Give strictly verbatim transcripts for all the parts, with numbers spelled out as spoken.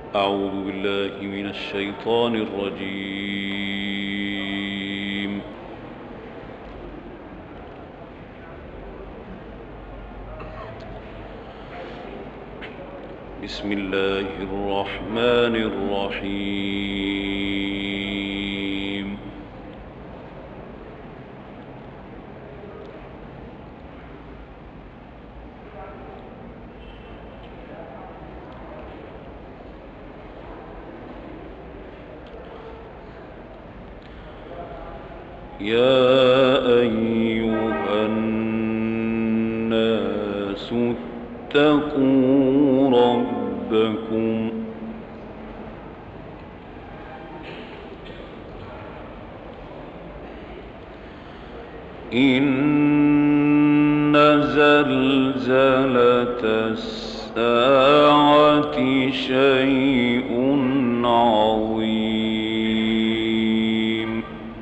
أعوذ بالله من الشيطان الرجيم. بسم الله الرحمن الرحيم. يا أيها الناس اتقوا ربكم إن زلزلة الساعة شيء عظيم.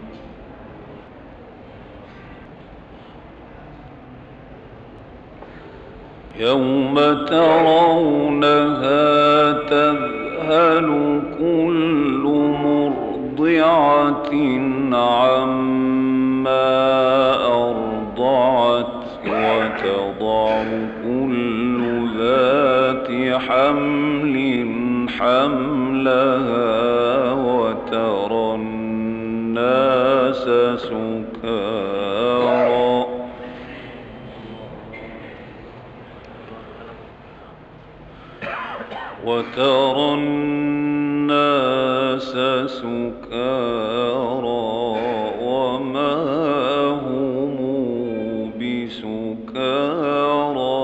يوم ترونها تذهل كل مرضعة عما أرضعت وتضع كل ذات حمل حملها وترى الناس سكارى وترى الناس سكارى وما هم بسكارى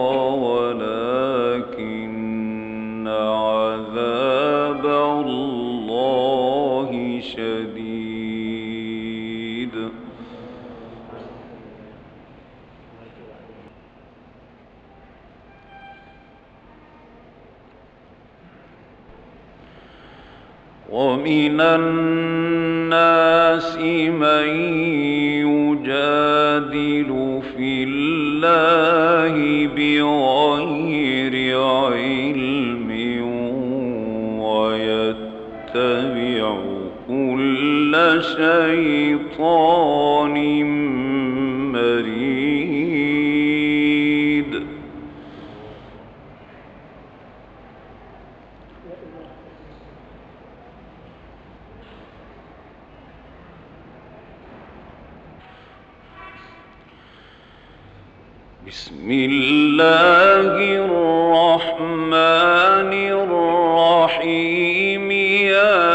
ولكن عذاب الله شديد. ومن الناس من يجادل في الله بغير علم ويتبع كل شيطان مريد. بسم الله الرحمن الرحيم. يا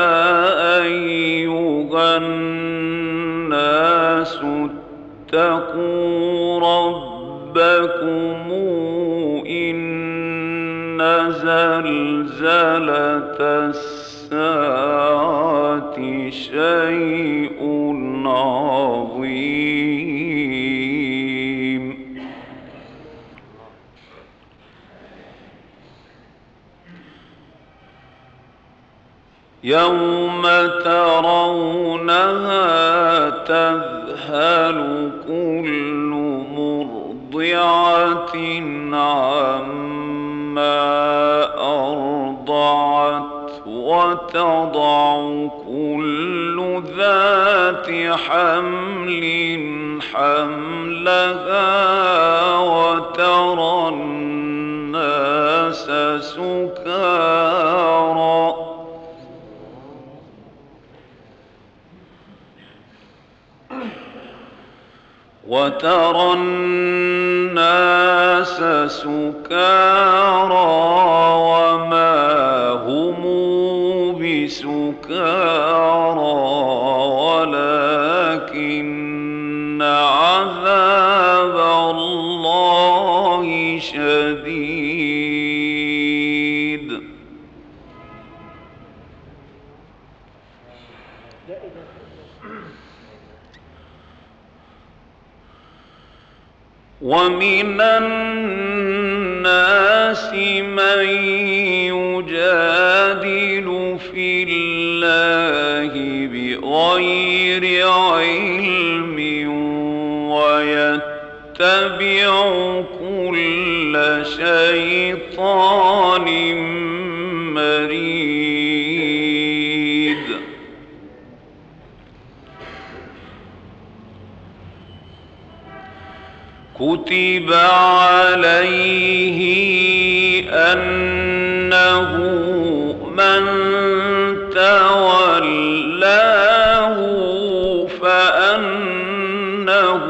أيها الناس اتقوا ربكم إن زلزلة الساعة شيء عظيم. يوم ترونها تذهل كل مرضعة عما أرضعت وتضع كل ذات حمل حملها وترى الناس سكارى وترى الناس سكارى وما هم بسكارى ولكن عذاب الله شديد. ومن الناس من يجادل في الله بغير علم ويتبع كل شيطان مريد. كتب عليه أنه من تولاه فأنه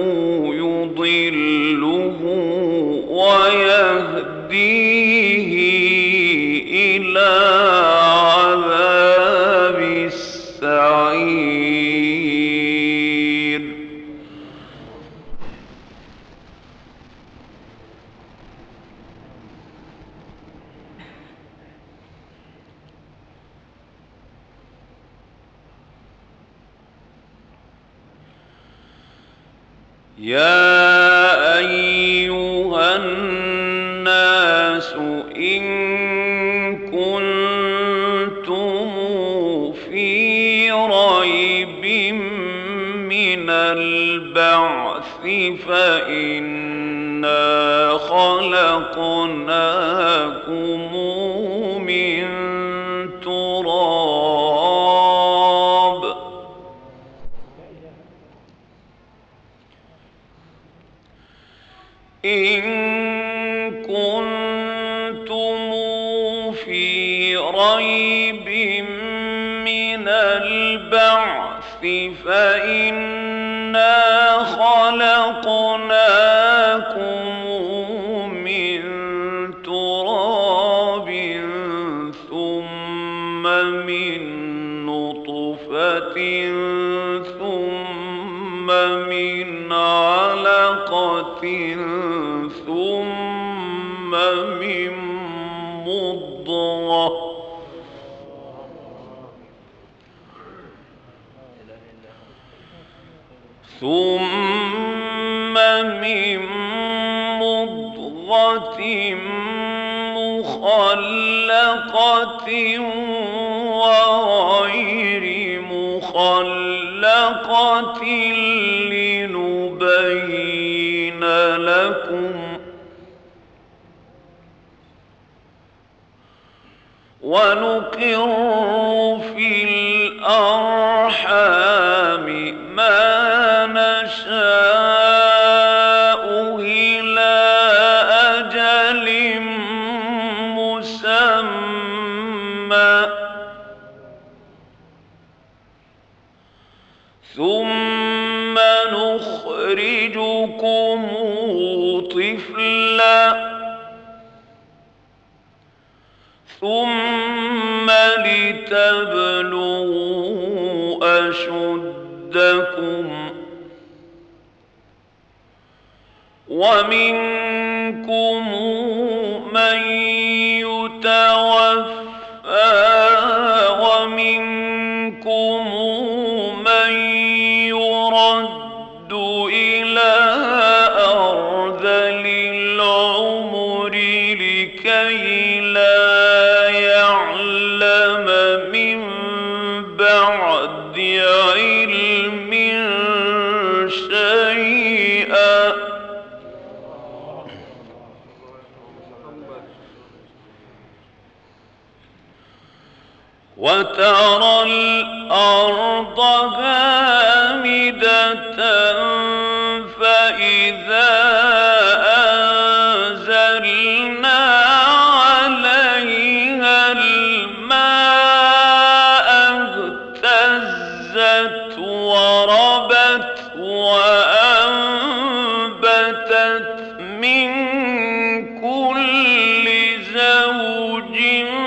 يضله ويهديه إلى عذاب السعير. يا أيها الناس إن كنتم في ريب من البعث فإنا خلقناكم من تراب إن كنتم في ريب من البعث فإنا خلقناكم من تراب ثم من نطفة ثم من علقة ثم من مضغة ثم من مضغة مخلقة وغير مخلقة لنبين لكم ونقر في الأرحام ما نشاء إلى أجل مسمى ثم نخرجكم طفلا ثم لتبلغوا أشدكم ومنكم من يتوفى ومنكم من يرد إلى أرذل العمر لكي لا يعلم من بعد علم شيئا وترى الأرض هامدة فإذا أنزلنا عليها الماء اهتزت وربت وأنبتت من كل زوج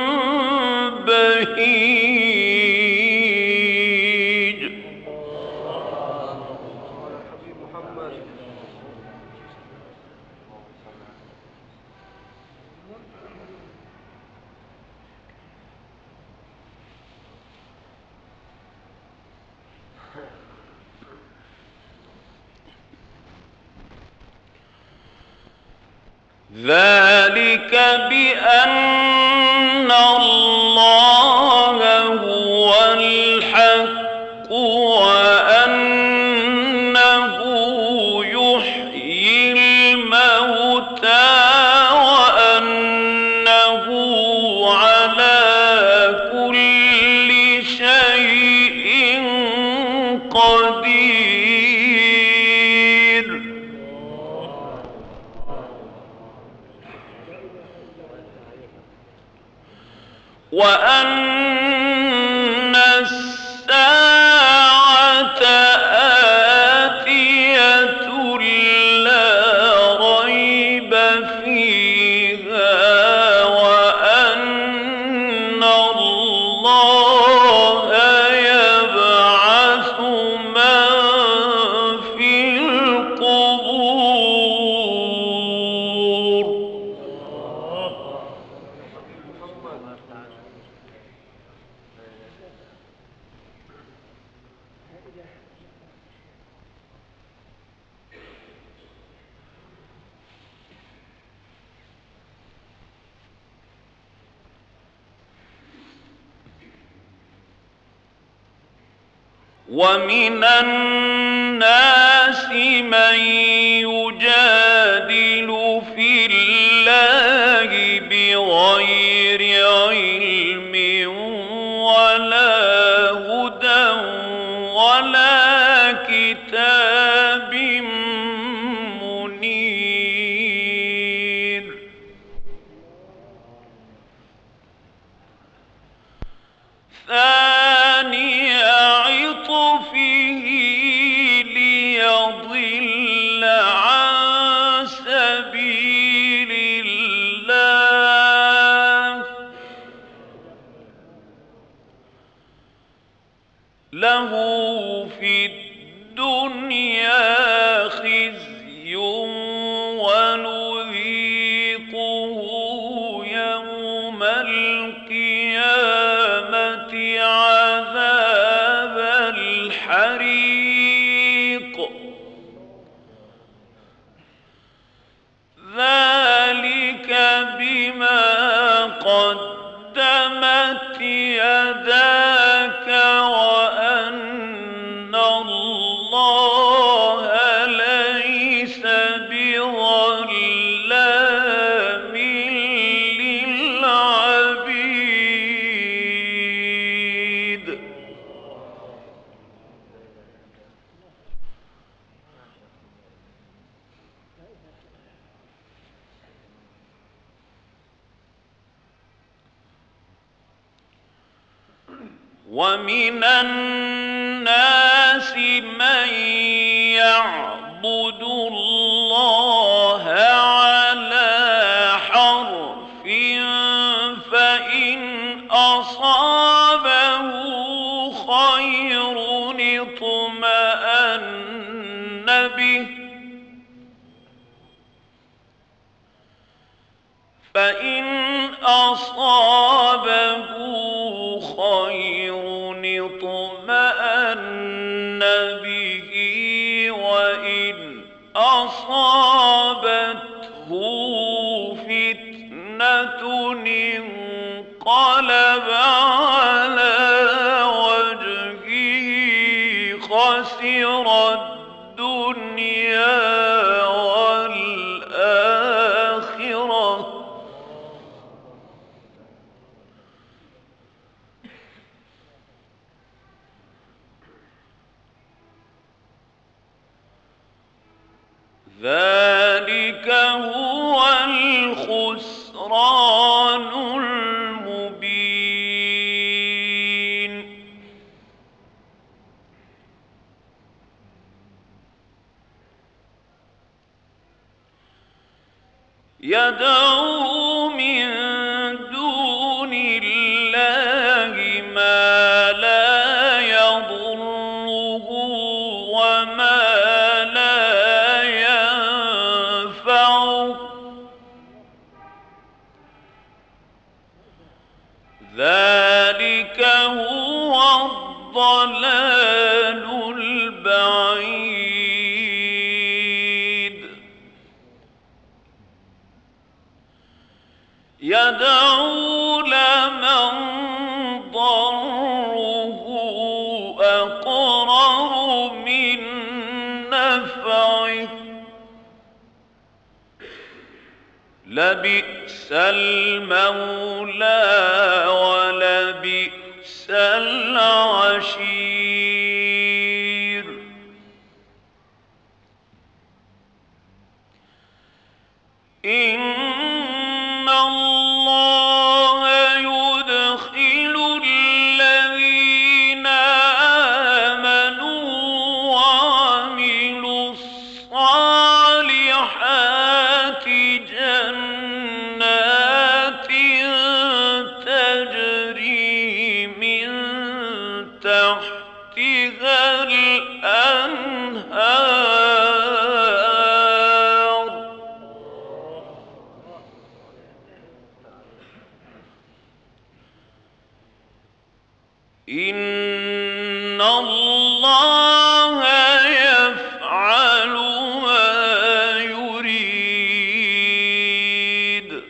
بهيج. ذلك بأن الله هو الحق وأنه يحيي الموتى وأنه على كل شيء قدير. وأن الساعة آتية لا ريب فيها وأن الله يبعث من في القبور. ومن الناس من يجادل في الله بغير علم ولا هدى ولا كتاب منير. ثاني عطفه ليضل عن سبيل الله له في الدنيا خزي ونذيقه يوم القيامة عذاب الحريق. ذلك بما قدمت يداك وأن الله ليس بظلام للعبيد. ومن الناس من يعبد الله على حرف فإن أصابه خير اطمأن به فإن أصابه خير اطمأن به وإن أصابته فتنة انقلب على وجهه خسر الدنيا والآخرة. ذلك هو الخسران المبين. يدعو من دون الله ما لا يضره وما ذلك هو الضلال البعيد. يدعو لمن ضره أقرر من نفعه لبئس المولى ولبئس العشير. إن الله يدخل إن الله يفعل ما يريد.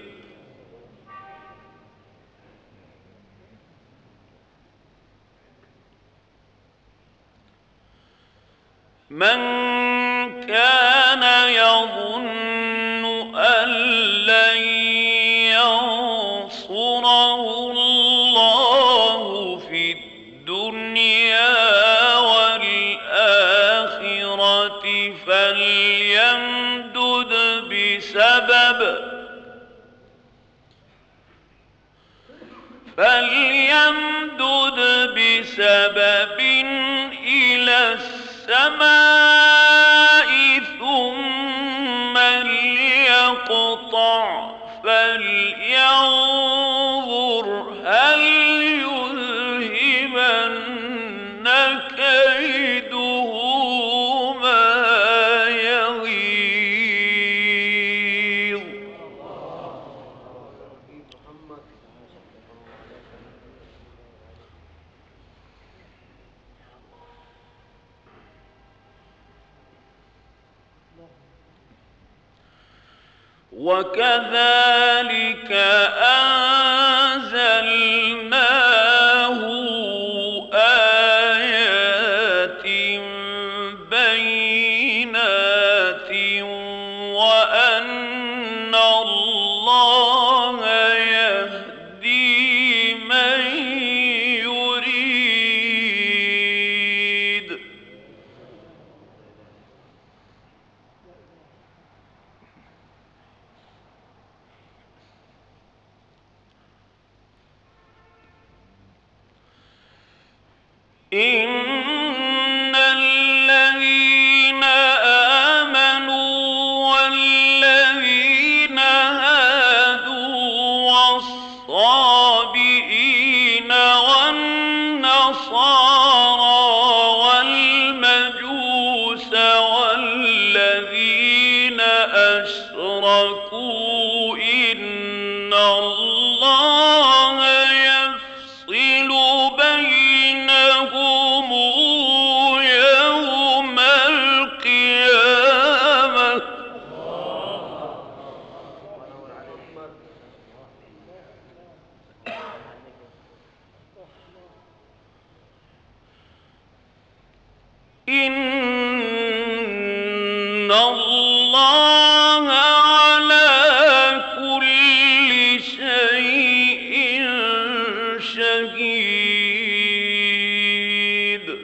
من كان يظن أن لن ينصره الله في الدنيا والآخرة فليمدد بسبب فليمدد بسبب إلى السماء ثم ليقطع فلينظر هل يذهبن كيده ما يغيظ. وكذلك أنزلناه آيات بينات وأن الله يهدي من يريد. إن الذين آمنوا والذين هادوا والصابئين والنصارى والمجوس والذين أشركوا إن الله يفصل بينهم يوم القيامة. إن الله على كل شيء شهيد.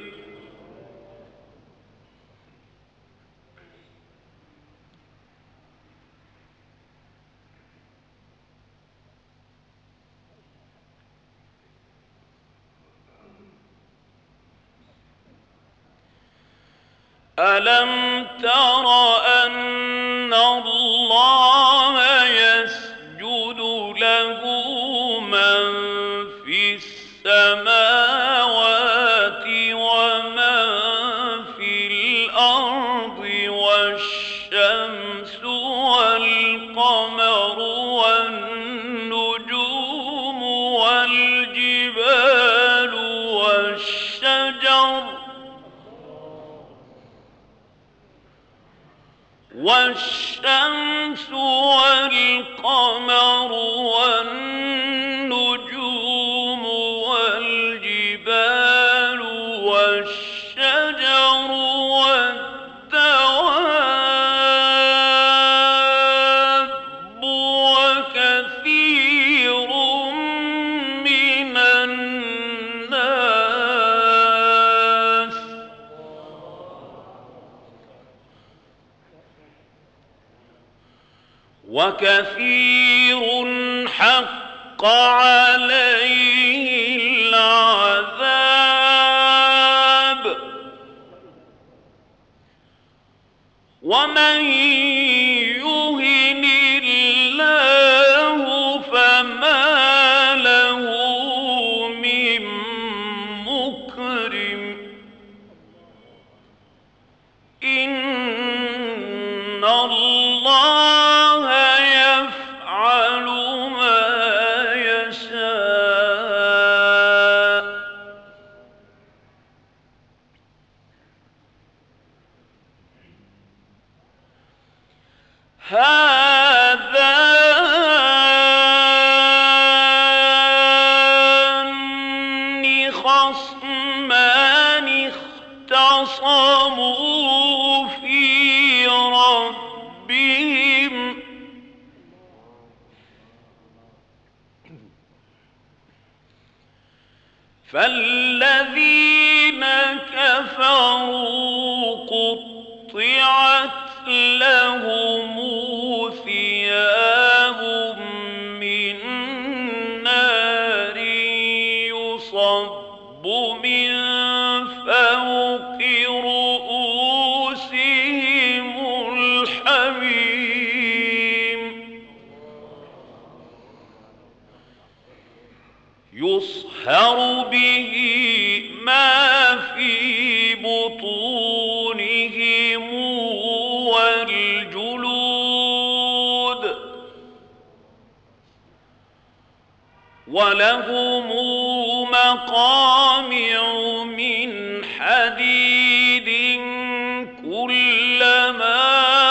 ألم تر أن الله يسجد له من في السماوات ومن في الأرض والشمس والقمر والنجوم والجبال والشجر والشمس والقمر والنجوم والجبال والشجر والدواب وكثير من الناس وكثير حق عليه العذاب ومن يهن الله فما له من مكرم. إن الله يفعل ما يشاء فالذين كفروا قطعت لهم ثياب من نار يصب من فوق رؤوسهم الحميم يصهر به ما في بطونهم والجلود ولهم مقامع من حديد كلما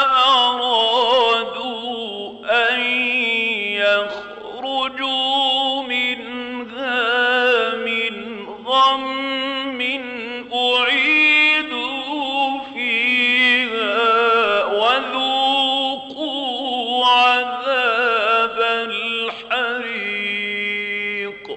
أرادوا أن يخرجوا منها من غم أعيدوا فيها وذوقوا عذاب الحريق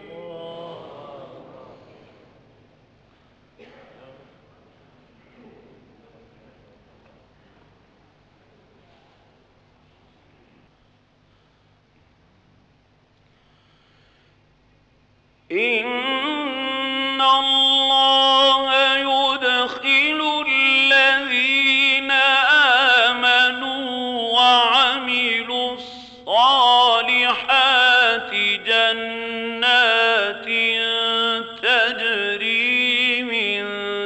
إن الله يدخل الذين آمنوا وعملوا الصالحات جنات تجري من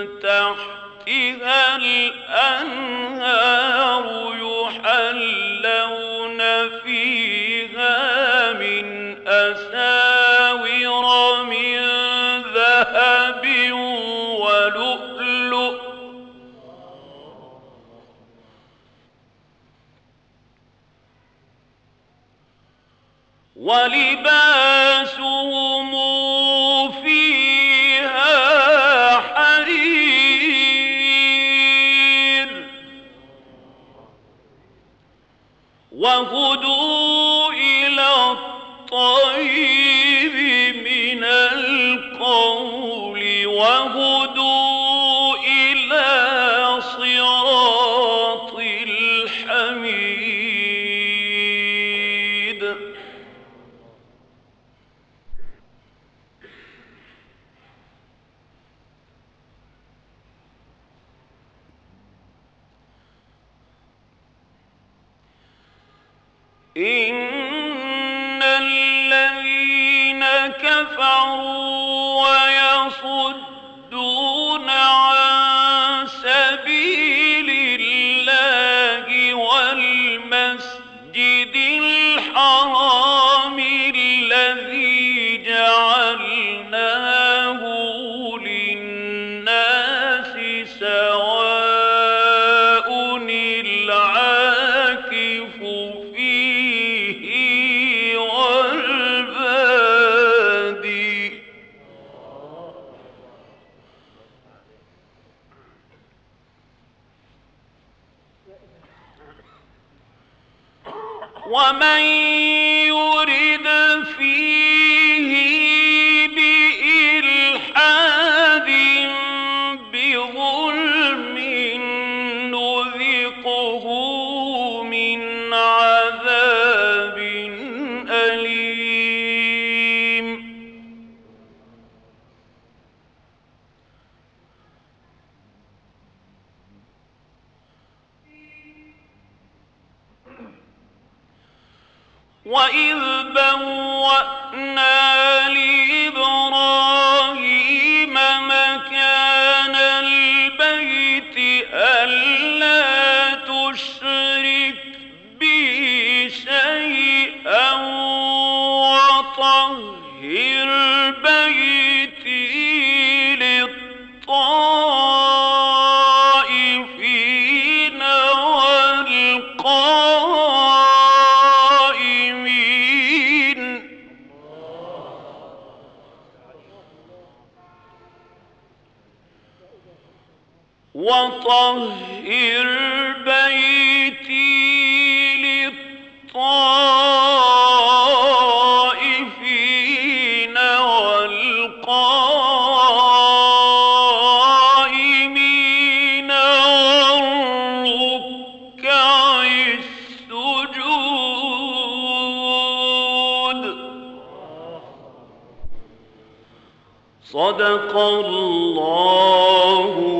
تحتها الأنهار يحلون فيها من أساور من ذهب ولؤلؤ ولباسهم فيها حرير وهدوا إلى الطيب من القول وهدوا إلى صراط الحميد إن الذين كفروا ويصدون عن سبيل الله والمسجد الحرام الذي جعلناه للناس سواء العاكف فيه والبادي ومن يرد فيه بإلحاد بظلم نذقه من عذاب أليم وإذ بوأنا لإبراهيم مكان البيت ألا تشرك بي شيئا وطهر بيتي للطائفين والقائمين وطهر بيتي للطائفين والقائمين صدق الله